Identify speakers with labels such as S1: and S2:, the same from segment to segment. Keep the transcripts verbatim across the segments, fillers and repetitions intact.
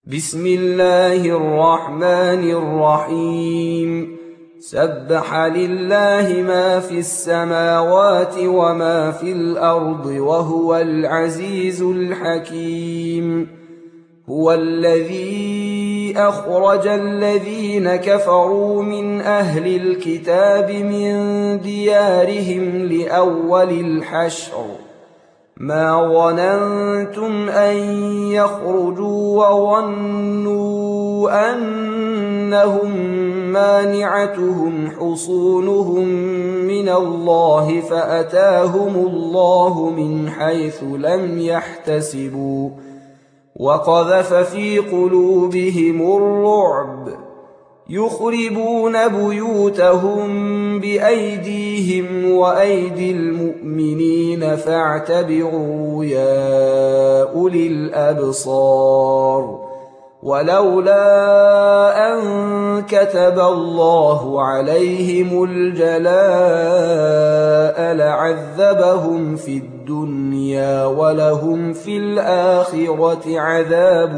S1: بسم الله الرحمن الرحيم سبح لله ما في السماوات وما في الأرض وهو العزيز الحكيم هو الذي أخرج الذين كفروا من أهل الكتاب من ديارهم لأول الحشر ما ظننتم أن يخرجوا وظنوا أنهم مانعتهم حصونهم من الله فأتاهم الله من حيث لم يحتسبوا وقذف في قلوبهم الرعب يخربون بيوتهم بأيديهم وأيدي المؤمنين فاعتبروا يا أولي الأبصار ولولا أن كتب الله عليهم الجلاء لعذبهم في الدنيا ولهم في الآخرة عذاب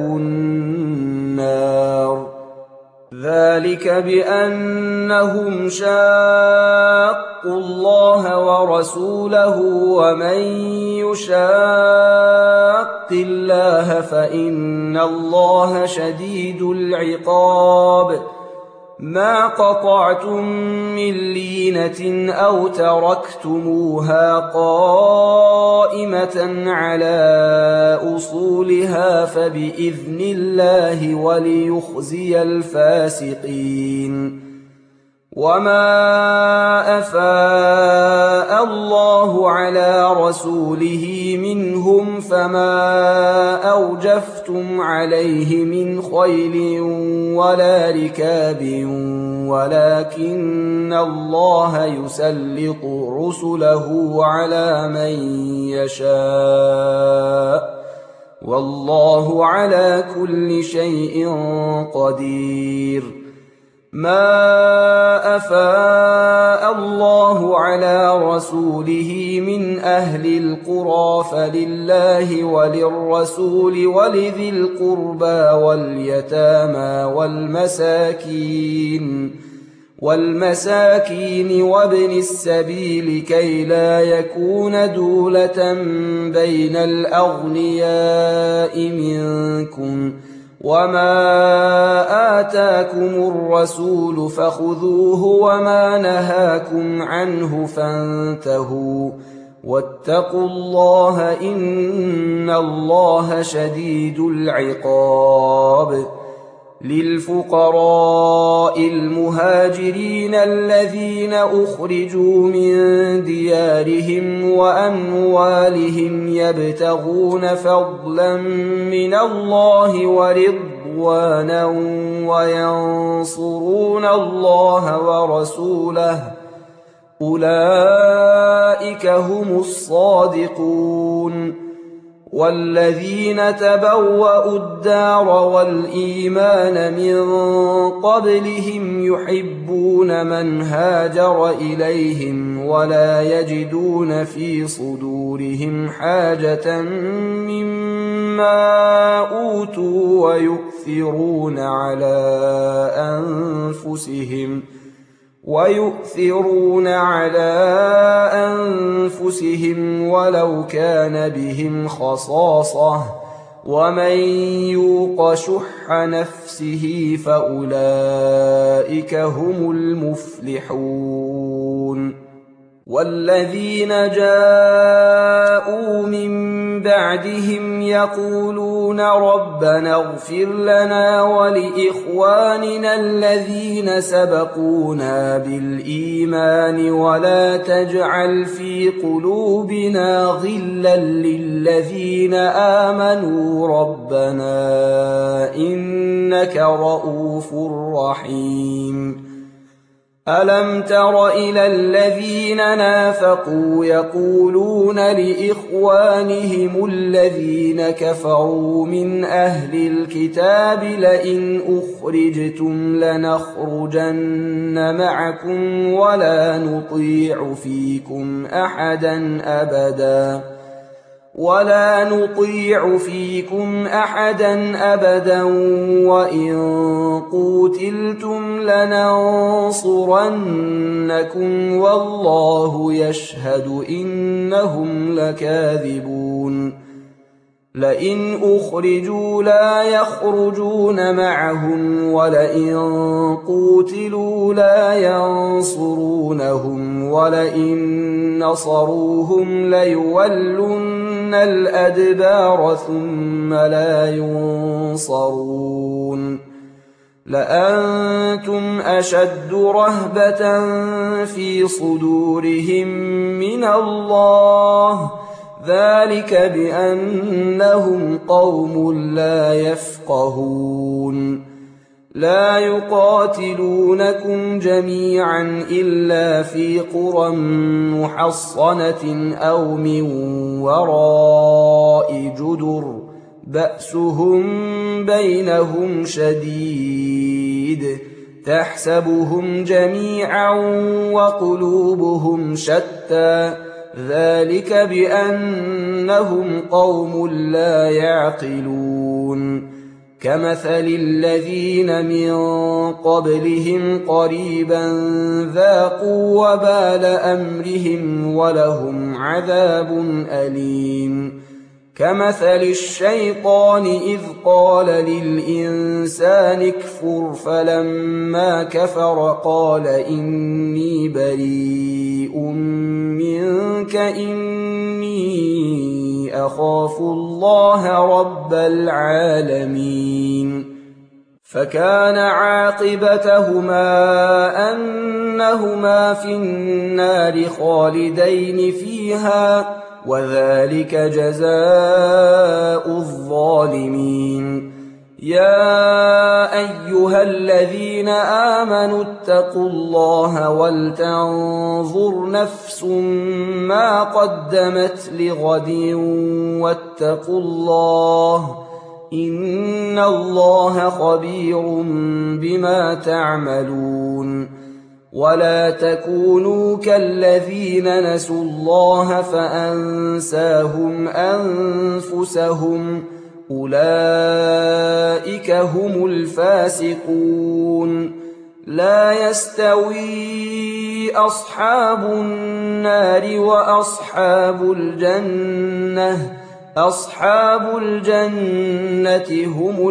S1: النار ذلك بأنهم شاقوا الله ورسوله ومن يشاق الله فإن الله شديد العقاب ما قطعتم من لينة أو تركتموها قائمة على أصولها فبإذن الله وليخزي الفاسقين وما أفاء الله على رسوله منهم فما أوجفتم عليه من خيل ولا ركاب ولكن الله يسلط رسله على من يشاء والله على كل شيء قدير ما أفاء الله على رسوله من أهل القرى فلله وللرسول ولذي القربى واليتامى والمساكين والمساكين وابن السبيل كي لا يكون دولة بين الأغنياء منكم وما آتاكم الرسول فخذوه وما نهاكم عنه فانتهوا واتقوا الله إن الله شديد العقاب للفقراء المهاجرين الذين أخرجوا من ديارهم وأموالهم يبتغون فضلا من الله ورضوانا وينصرون الله ورسوله أولئك هم الصادقون والذين تبوأوا الدار والإيمان من قبلهم يحبون من هاجر إليهم ولا يجدون في صدورهم حاجة مما أوتوا ويؤثرون على أنفسهم ويؤثرون على أنفسهم ولو كان بهم خصاصة ومن يوق شح نفسه فأولئك هم المفلحون والذين جاءوا من بعدهم يقولون ربنا اغفر لنا ولإخواننا الذين سبقونا بالإيمان ولا تجعل في قلوبنا غلا للذين آمنوا ربنا إنك رؤوف رحيم ألم تر إلى الذين نافقوا يقولون لإخوانهم الذين كفروا من أهل الكتاب لئن أخرجتم لنخرجن معكم ولا نطيع فيكم أحدا أبدا ولا نطيع فيكم أحدا أبدا وإن قوتلتم لننصرنكم والله يشهد إنهم لكاذبون لئن أخرجوا لا يخرجون معهم ولئن قوتلوا لا ينصرونهم ولئن نصروهم ليولن الأدبار ثم لا ينصرون لأنتم أشد رهبة في صدورهم من الله ذلك بأنهم قوم لا يفقهون لا يقاتلونكم جميعا إلا في قرى محصنة أو من وراء جدر بأسهم بينهم شديد تحسبهم جميعا وقلوبهم شتى ذلك بأنهم قوم لا يعقلون كمثل الذين من قبلهم قريبا ذاقوا وبال أمرهم ولهم عذاب أليم كمثل الشيطان إذ قال للإنسان اكفر فلما كفر قال إني بريء منك إني أخاف الله رب العالمين فكان عاقبتهما أنهما في النار خالدين فيها وذلك جزاء الظالمين يا أيها الذين آمنوا اتقوا الله ولتنظر نفس ما قدمت لغد واتقوا الله إن الله خبير بما تعملون ولا تكونوا كالذين نسوا الله فأنساهم أنفسهم أولئك هم الفاسقون لا يستوي أصحاب النار وأصحاب الجنة أصحاب الجنة هم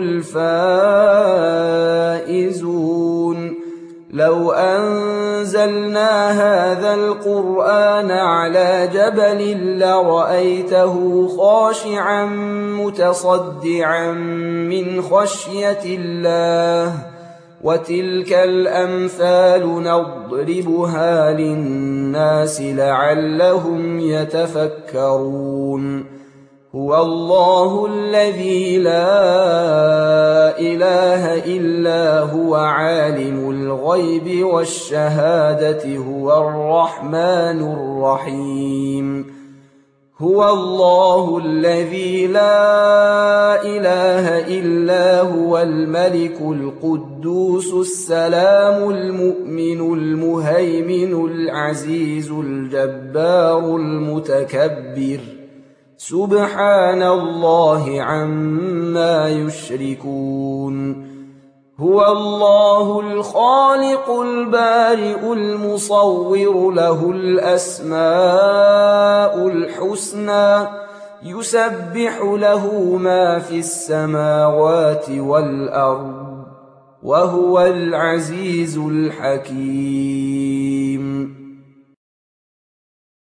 S1: الفائزون لو أنزلنا هذا القرآن على جبل لرأيته خاشعا متصدعا من خشية الله وتلك الأمثال نضربها للناس لعلهم يتفكرون هو الله الذي لا إله إلا هو عالم الغيب والشهادة هو الرحمن الرحيم هو الله الذي لا إله إلا هو الملك القدوس السلام المؤمن المهيمن العزيز الجبار المتكبر سبحان الله عما يشركون هو الله الخالق البارئ المصور له الأسماء الحسنى يسبح له ما في السماوات والأرض وهو العزيز الحكيم